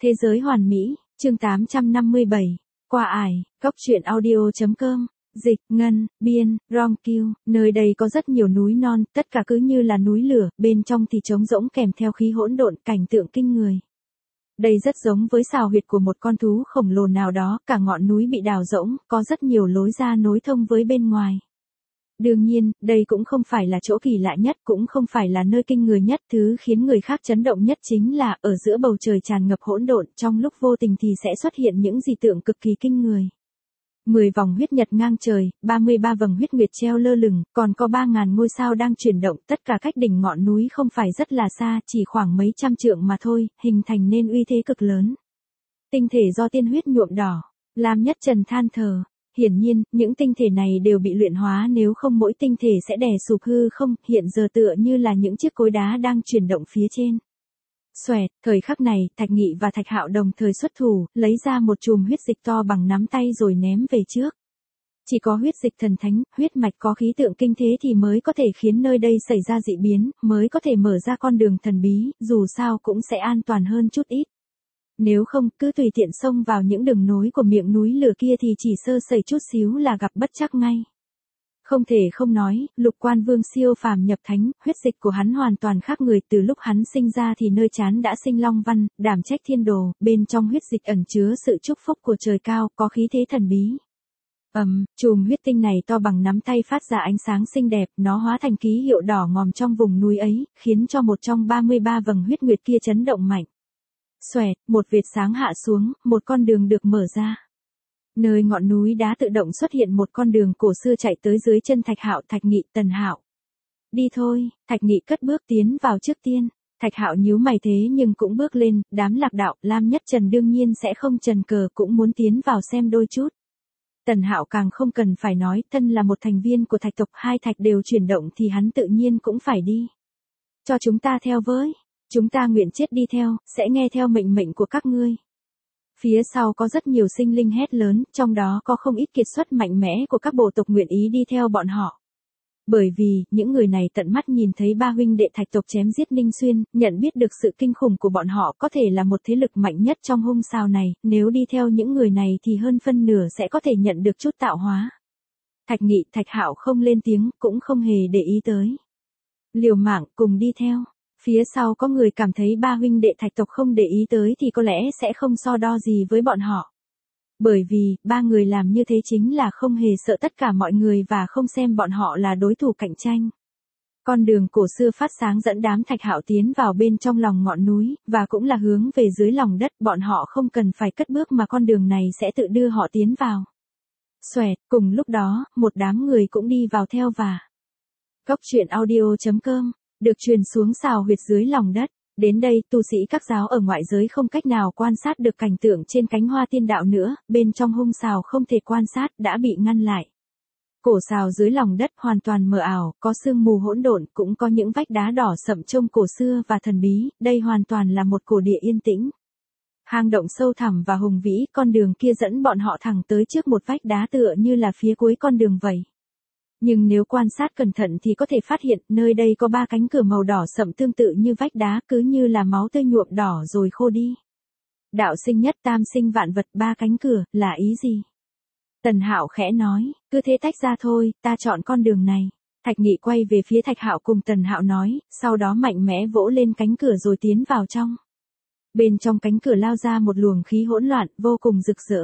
Thế giới hoàn mỹ, chương 857. Qua ải, góc truyện audio.com. Dịch, Ngân, Biên, Ronq, nơi đây có rất nhiều núi non, tất cả cứ như là núi lửa, bên trong thì trống rỗng kèm theo khí hỗn độn, cảnh tượng kinh người. Đây rất giống với sào huyệt của một con thú khổng lồ nào đó, cả ngọn núi bị đào rỗng, có rất nhiều lối ra nối thông với bên ngoài. Đương nhiên, đây cũng không phải là chỗ kỳ lạ nhất, cũng không phải là nơi kinh người nhất, thứ khiến người khác chấn động nhất chính là, ở giữa bầu trời tràn ngập hỗn độn, trong lúc vô tình thì sẽ xuất hiện những dị tượng cực kỳ kinh người. 10 vòng huyết nhật ngang trời, 33 vầng huyết nguyệt treo lơ lửng, còn có 3.000 ngôi sao đang chuyển động, tất cả cách đỉnh ngọn núi không phải rất là xa, chỉ khoảng mấy trăm trượng mà thôi, hình thành nên uy thế cực lớn. Tinh thể do tiên huyết nhuộm đỏ, Lam Nhất Trần than thở. Hiển nhiên, những tinh thể này đều bị luyện hóa, nếu không mỗi tinh thể sẽ đè sụp hư không, hiện giờ tựa như là những chiếc cối đá đang chuyển động phía trên. Xoẹt, thời khắc này, Thạch Nghị và Thạch Hạo đồng thời xuất thủ, lấy ra một chùm huyết dịch to bằng nắm tay rồi ném về trước. Chỉ có huyết dịch thần thánh, huyết mạch có khí tượng kinh thế thì mới có thể khiến nơi đây xảy ra dị biến, mới có thể mở ra con đường thần bí, dù sao cũng sẽ an toàn hơn chút ít. Nếu không, cứ tùy tiện xông vào những đường nối của miệng núi lửa kia thì chỉ sơ sẩy chút xíu là gặp bất trắc ngay. Không thể không nói, Lục Quan Vương siêu phàm nhập thánh, huyết dịch của hắn hoàn toàn khác người, từ lúc hắn sinh ra thì nơi trán đã sinh long văn, đảm trách thiên đồ, bên trong huyết dịch ẩn chứa sự chúc phúc của trời cao, có khí thế thần bí. Chùm huyết tinh này to bằng nắm tay phát ra ánh sáng xinh đẹp, nó hóa thành ký hiệu đỏ ngòm trong vùng núi ấy, khiến cho một trong 33 vầng huyết nguyệt kia chấn động mạnh. Xoẹt, một vệt sáng hạ xuống, một con đường được mở ra. Nơi ngọn núi đá tự động xuất hiện một con đường cổ xưa chạy tới dưới chân Thạch Hạo, Thạch Nghị, Tần Hạo. Đi thôi, Thạch Nghị cất bước tiến vào trước tiên. Thạch Hạo nhíu mày thế nhưng cũng bước lên, đám lạc đạo, Lam Nhất Trần đương nhiên sẽ không chần cờ, cũng muốn tiến vào xem đôi chút. Tần Hạo càng không cần phải nói, thân là một thành viên của Thạch tộc, hai Thạch đều chuyển động thì hắn tự nhiên cũng phải đi. Cho chúng ta theo với. Chúng ta nguyện chết đi theo, sẽ nghe theo mệnh mệnh của các ngươi. Phía sau có rất nhiều sinh linh hét lớn, trong đó có không ít kiệt xuất mạnh mẽ của các bộ tộc nguyện ý đi theo bọn họ. Bởi vì, những người này tận mắt nhìn thấy ba huynh đệ Thạch tộc chém giết Ninh Xuyên, nhận biết được sự kinh khủng của bọn họ có thể là một thế lực mạnh nhất trong hung sao này, nếu đi theo những người này thì hơn phân nửa sẽ có thể nhận được chút tạo hóa. Thạch Nghị, Thạch Hạo không lên tiếng, cũng không hề để ý tới. Liều mạng, cùng đi theo. Phía sau có người cảm thấy ba huynh đệ Thạch tộc không để ý tới thì có lẽ sẽ không so đo gì với bọn họ. Bởi vì, ba người làm như thế chính là không hề sợ tất cả mọi người và không xem bọn họ là đối thủ cạnh tranh. Con đường cổ xưa phát sáng dẫn đám Thạch Hạo tiến vào bên trong lòng ngọn núi, và cũng là hướng về dưới lòng đất, bọn họ không cần phải cất bước mà con đường này sẽ tự đưa họ tiến vào. Xoẹt, cùng lúc đó, một đám người cũng đi vào theo và góc truyện audio.com. Được truyền xuống sào huyệt dưới lòng đất. Đến đây, tu sĩ các giáo ở ngoại giới không cách nào quan sát được cảnh tượng trên cánh hoa tiên đạo nữa, bên trong hung sào không thể quan sát, đã bị ngăn lại. Cổ sào dưới lòng đất hoàn toàn mờ ảo, có sương mù hỗn độn, cũng có những vách đá đỏ sậm trông cổ xưa và thần bí, đây hoàn toàn là một cổ địa yên tĩnh. Hang động sâu thẳm và hùng vĩ, con đường kia dẫn bọn họ thẳng tới trước một vách đá tựa như là phía cuối con đường vậy. Nhưng nếu quan sát cẩn thận thì có thể phát hiện, nơi đây có 3 cánh cửa màu đỏ sậm tương tự như vách đá, cứ như là máu tươi nhuộm đỏ rồi khô đi. Đạo sinh nhất tam sinh vạn vật, 3 cánh cửa, là ý gì? Tần Hạo khẽ nói, cứ thế tách ra thôi, ta chọn con đường này. Thạch Nghị quay về phía Thạch Hạo cùng Tần Hạo nói, sau đó mạnh mẽ vỗ lên cánh cửa rồi tiến vào trong. Bên trong cánh cửa lao ra một luồng khí hỗn loạn, vô cùng rực rỡ.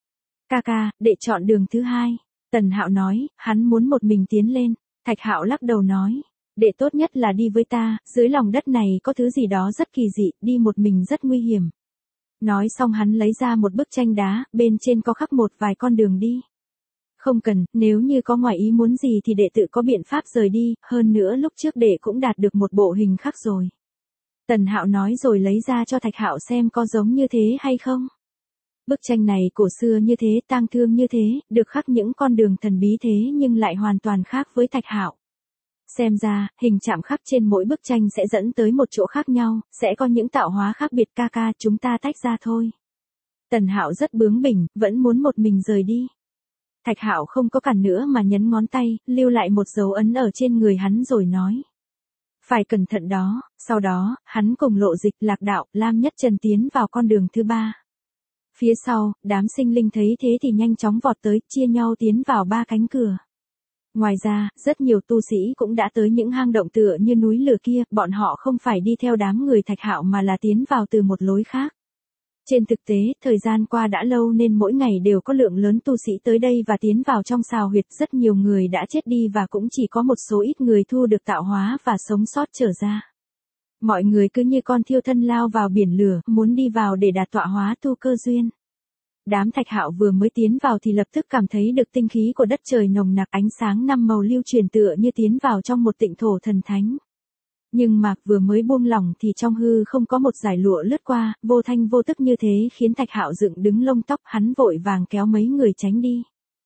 Ca, để chọn đường thứ 2. Tần Hạo nói, hắn muốn một mình tiến lên. Thạch Hạo lắc đầu nói, đệ tốt nhất là đi với ta, dưới lòng đất này có thứ gì đó rất kỳ dị, đi một mình rất nguy hiểm. Nói xong hắn lấy ra một bức tranh đá, bên trên có khắc một vài con đường đi. Không cần, nếu như có ngoài ý muốn gì thì đệ tự có biện pháp rời đi, hơn nữa lúc trước đệ cũng đạt được một bộ hình khắc rồi. Tần Hạo nói rồi lấy ra cho Thạch Hạo xem có giống như thế hay không. Bức tranh này cổ xưa như thế, tang thương như thế, được khắc những con đường thần bí thế nhưng lại hoàn toàn khác với Thạch Hạo. Xem ra, hình chạm khắc trên mỗi bức tranh sẽ dẫn tới một chỗ khác nhau, sẽ có những tạo hóa khác biệt. Ca, chúng ta tách ra thôi. Tần Hạo rất bướng bỉnh, vẫn muốn một mình rời đi. Thạch Hạo không có cản nữa mà nhấn ngón tay, lưu lại một dấu ấn ở trên người hắn rồi nói. Phải cẩn thận đó, sau đó, hắn cùng Lộ Dịch, Lạc Đạo, Lam Nhất Trần tiến vào con đường thứ 3. Phía sau, đám sinh linh thấy thế thì nhanh chóng vọt tới, chia nhau tiến vào 3 cánh cửa. Ngoài ra, rất nhiều tu sĩ cũng đã tới những hang động tựa như núi lửa kia, bọn họ không phải đi theo đám người Thạch Hạo mà là tiến vào từ một lối khác. Trên thực tế, thời gian qua đã lâu nên mỗi ngày đều có lượng lớn tu sĩ tới đây và tiến vào trong xào huyệt, rất nhiều người đã chết đi và cũng chỉ có một số ít người thu được tạo hóa và sống sót trở ra. Mọi người cứ như con thiêu thân lao vào biển lửa, muốn đi vào để đạt tọa hóa tu cơ duyên. Đám Thạch Hạo vừa mới tiến vào thì lập tức cảm thấy được tinh khí của đất trời nồng nặc, ánh sáng 5 màu lưu truyền tựa như tiến vào trong một tịnh thổ thần thánh. Nhưng mà vừa mới buông lỏng thì trong hư không có một dải lụa lướt qua, vô thanh vô tức như thế khiến Thạch Hạo dựng đứng lông tóc, hắn vội vàng kéo mấy người tránh đi.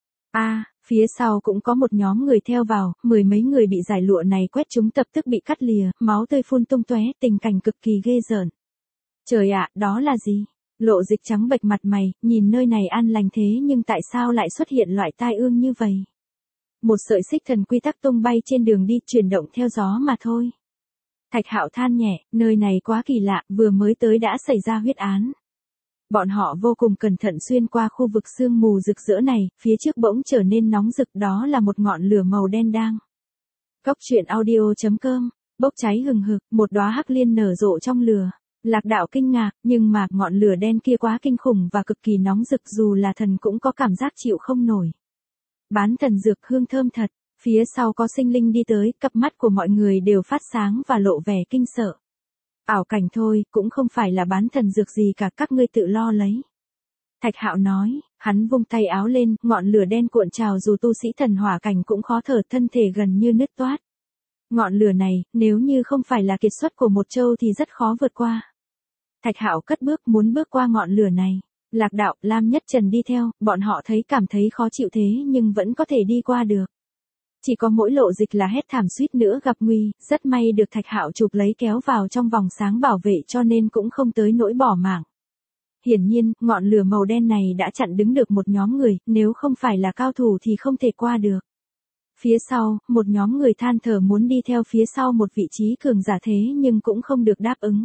Phía sau cũng có một nhóm người theo vào, 10 mấy người bị dải lụa này quét trúng tập tức bị cắt lìa, máu tươi phun tung tóe, tình cảnh cực kỳ ghê rợn. Trời ạ, đó là gì? Lộ Dịch trắng bệch mặt mày, nhìn nơi này an lành thế nhưng tại sao lại xuất hiện loại tai ương như vậy? Một sợi xích thần quy tắc tung bay trên đường đi, chuyển động theo gió mà thôi. Thạch Hạo than nhẹ, nơi này quá kỳ lạ, vừa mới tới đã xảy ra huyết án. Bọn họ vô cùng cẩn thận xuyên qua khu vực sương mù rực rỡ này, phía trước bỗng trở nên nóng rực, đó là một ngọn lửa màu đen đang. Cốc truyện audio.com, bốc cháy hừng hực, một đóa hắc liên nở rộ trong lửa. Lạc Đạo kinh ngạc, nhưng mà ngọn lửa đen kia quá kinh khủng và cực kỳ nóng rực, dù là thần cũng có cảm giác chịu không nổi. Bán thần dược hương thơm thật, phía sau có sinh linh đi tới, cặp mắt của mọi người đều phát sáng và lộ vẻ kinh sợ. Ảo cảnh thôi, cũng không phải là bán thần dược gì cả, các ngươi tự lo lấy. Thạch Hạo nói, hắn vung tay áo lên, ngọn lửa đen cuộn trào, dù tu sĩ thần hỏa cảnh cũng khó thở, thân thể gần như nứt toát. Ngọn lửa này, nếu như không phải là kiệt xuất của một châu thì rất khó vượt qua. Thạch Hạo cất bước muốn bước qua ngọn lửa này. Lạc Đạo, Lam Nhất Trần đi theo, bọn họ cảm thấy khó chịu thế nhưng vẫn có thể đi qua được. Chỉ có mỗi Lộ Dịch là hét thảm suýt nữa gặp nguy, rất may được Thạch Hạo chụp lấy kéo vào trong vòng sáng bảo vệ cho nên cũng không tới nỗi bỏ mạng. Hiển nhiên, ngọn lửa màu đen này đã chặn đứng được một nhóm người, nếu không phải là cao thủ thì không thể qua được. Phía sau, một nhóm người than thở muốn đi theo phía sau một vị trí cường giả thế nhưng cũng không được đáp ứng.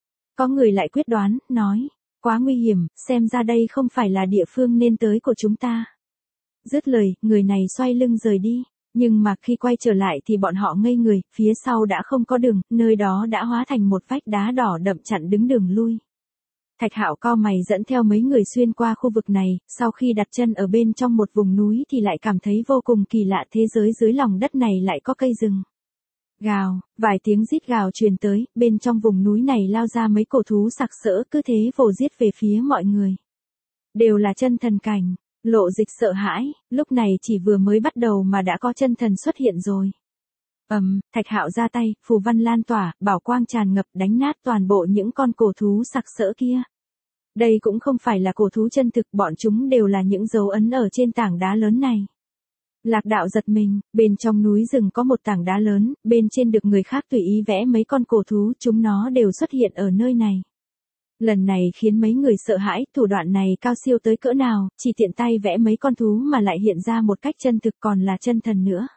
Có người lại quyết đoán, nói, quá nguy hiểm, xem ra đây không phải là địa phương nên tới của chúng ta. Dứt lời, người này xoay lưng rời đi, nhưng mà khi quay trở lại thì bọn họ ngây người, phía sau đã không có đường, nơi đó đã hóa thành một vách đá đỏ đậm chặn đứng đường lui. Thạch Hạo cau mày dẫn theo mấy người xuyên qua khu vực này, sau khi đặt chân ở bên trong một vùng núi thì lại cảm thấy vô cùng kỳ lạ, thế giới dưới lòng đất này lại có cây rừng. Gào, vài tiếng rít gào truyền tới, bên trong vùng núi này lao ra mấy cổ thú sặc sỡ, cứ thế vồ giết về phía mọi người. Đều là chân thần cảnh, Lộ Dịch sợ hãi, lúc này chỉ vừa mới bắt đầu mà đã có chân thần xuất hiện rồi. Thạch Hạo ra tay, phù văn lan tỏa, bảo quang tràn ngập, đánh nát toàn bộ những con cổ thú sặc sỡ kia. Đây cũng không phải là cổ thú chân thực, bọn chúng đều là những dấu ấn ở trên tảng đá lớn này. Lạc Đạo giật mình, bên trong núi rừng có một tảng đá lớn, bên trên được người khác tùy ý vẽ mấy con cổ thú, chúng nó đều xuất hiện ở nơi này. Lần này khiến mấy người sợ hãi, thủ đoạn này cao siêu tới cỡ nào, chỉ tiện tay vẽ mấy con thú mà lại hiện ra một cách chân thực, còn là chân thần nữa.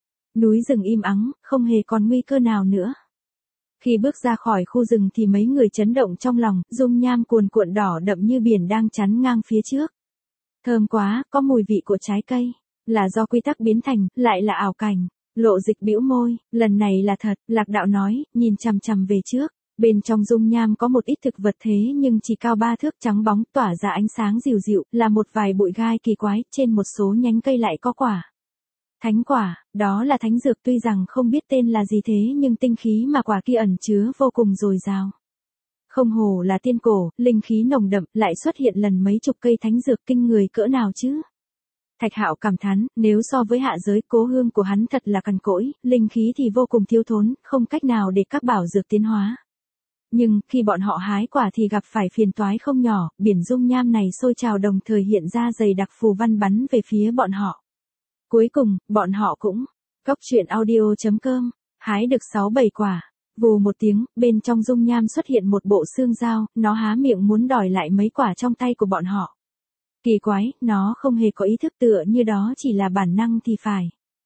Núi rừng im ắng, không hề còn nguy cơ nào nữa. Khi bước ra khỏi khu rừng thì mấy người chấn động trong lòng, dung nham cuồn cuộn đỏ đậm như biển đang chắn ngang phía trước. Thơm quá, có mùi vị của trái cây. Là do quy tắc biến thành, lại là ảo cảnh. Lộ Dịch bĩu môi, lần này là thật, Lạc Đạo nói, nhìn chằm chằm về trước. Bên trong dung nham có một ít thực vật thế nhưng chỉ cao 3 thước, trắng bóng, tỏa ra ánh sáng dịu dịu, là một vài bụi gai kỳ quái, trên một số nhánh cây lại có quả. Thánh quả, đó là thánh dược, tuy rằng không biết tên là gì thế nhưng tinh khí mà quả kia ẩn chứa vô cùng dồi dào. Không hổ là tiên cổ, linh khí nồng đậm, lại xuất hiện lần mấy chục cây thánh dược, kinh người cỡ nào chứ. Thạch Hạo cảm thán, nếu so với hạ giới, cố hương của hắn thật là cằn cỗi, linh khí thì vô cùng thiếu thốn, không cách nào để các bảo dược tiến hóa. Nhưng, khi bọn họ hái quả thì gặp phải phiền toái không nhỏ, biển dung nham này sôi trào đồng thời hiện ra dày đặc phù văn bắn về phía bọn họ. Cuối cùng, bọn họ cũng, cốc truyện audio.com, hái được 6-7 quả. Vù một tiếng, bên trong dung nham xuất hiện một bộ xương dao, nó há miệng muốn đòi lại mấy quả trong tay của bọn họ. Kỳ quái, nó không hề có ý thức, tựa như đó chỉ là bản năng thì phải.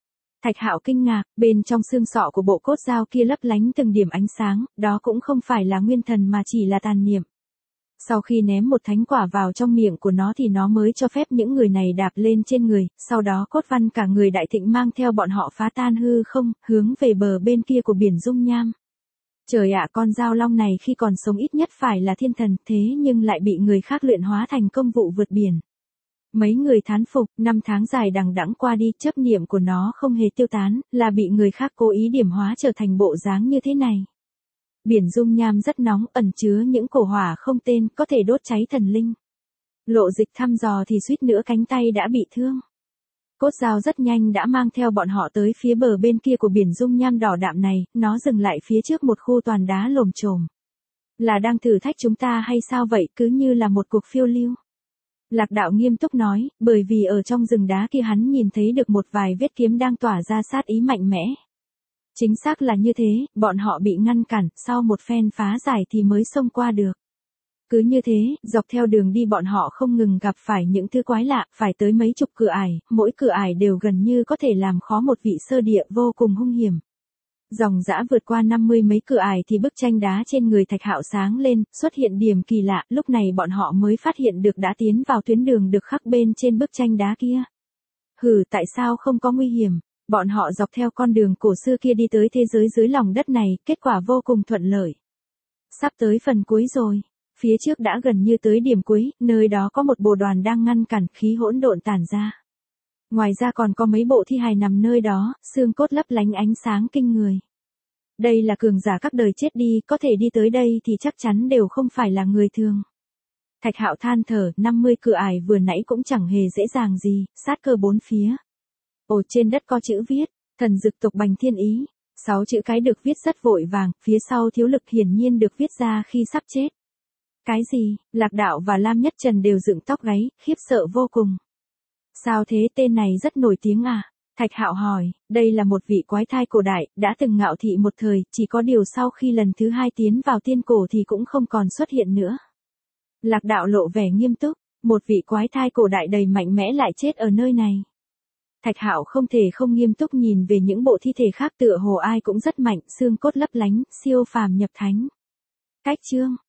Thạch Hạo kinh ngạc, bên trong xương sọ của bộ cốt dao kia lấp lánh từng điểm ánh sáng, đó cũng không phải là nguyên thần mà chỉ là tàn niệm. Sau khi ném một thánh quả vào trong miệng của nó thì nó mới cho phép những người này đạp lên trên người, sau đó cốt văn cả người đại thịnh mang theo bọn họ phá tan hư không, hướng về bờ bên kia của biển dung nham. Trời ạ, con dao long này khi còn sống ít nhất phải là thiên thần, thế nhưng lại bị người khác luyện hóa thành công vụ vượt biển. Mấy người thán phục, 5 tháng dài đằng đẵng qua đi, chấp niệm của nó không hề tiêu tán, là bị người khác cố ý điểm hóa trở thành bộ dáng như thế này. Biển dung nham rất nóng, ẩn chứa những cổ hỏa không tên, có thể đốt cháy thần linh. Lộ Dịch thăm dò thì suýt nữa cánh tay đã bị thương. Cốt dao rất nhanh đã mang theo bọn họ tới phía bờ bên kia của biển dung nham đỏ đạm này, nó dừng lại phía trước một khu toàn đá lồm chồm. Là đang thử thách chúng ta hay sao vậy, cứ như là một cuộc phiêu lưu. Lạc Đạo nghiêm túc nói, bởi vì ở trong rừng đá kia hắn nhìn thấy được một vài vết kiếm đang tỏa ra sát ý mạnh mẽ. Chính xác là như thế, bọn họ bị ngăn cản, sau một phen phá giải thì mới xông qua được. Cứ như thế, dọc theo đường đi bọn họ không ngừng gặp phải những thứ quái lạ, phải tới mấy chục cửa ải, mỗi cửa ải đều gần như có thể làm khó một vị sơ địa, vô cùng hung hiểm. Dòng dã vượt qua 50 mấy cửa ải thì bức tranh đá trên người Thạch Hạo sáng lên, xuất hiện điểm kỳ lạ, lúc này bọn họ mới phát hiện được đã tiến vào tuyến đường được khắc bên trên bức tranh đá kia. Tại sao không có nguy hiểm? Bọn họ dọc theo con đường cổ xưa kia đi tới thế giới dưới lòng đất này, kết quả vô cùng thuận lợi. Sắp tới phần cuối rồi. Phía trước đã gần như tới điểm cuối, nơi đó có một bộ đoàn đang ngăn cản, khí hỗn độn tản ra. Ngoài ra còn có mấy bộ thi hài nằm nơi đó, xương cốt lấp lánh ánh sáng kinh người. Đây là cường giả các đời chết đi, có thể đi tới đây thì chắc chắn đều không phải là người thường. Thạch Hạo than thở, 50 cửa ải vừa nãy cũng chẳng hề dễ dàng gì, sát cơ bốn phía. Trên đất có chữ viết, thần dực tộc Bành Thiên Ý. 6 chữ cái được viết rất vội vàng, phía sau thiếu lực hiển nhiên được viết ra khi sắp chết. Cái gì? Lạc Đạo và Lam Nhất Trần đều dựng tóc gáy, khiếp sợ vô cùng. Sao thế, tên này rất nổi tiếng à? Thạch Hạo hỏi, đây là một vị quái thai cổ đại, đã từng ngạo thị một thời, chỉ có điều sau khi lần thứ 2 tiến vào tiên cổ thì cũng không còn xuất hiện nữa. Lạc Đạo lộ vẻ nghiêm túc, một vị quái thai cổ đại đầy mạnh mẽ lại chết ở nơi này. Thạch Hạo không thể không nghiêm túc nhìn về những bộ thi thể khác, tựa hồ ai cũng rất mạnh, xương cốt lấp lánh, siêu phàm nhập thánh. Cách chương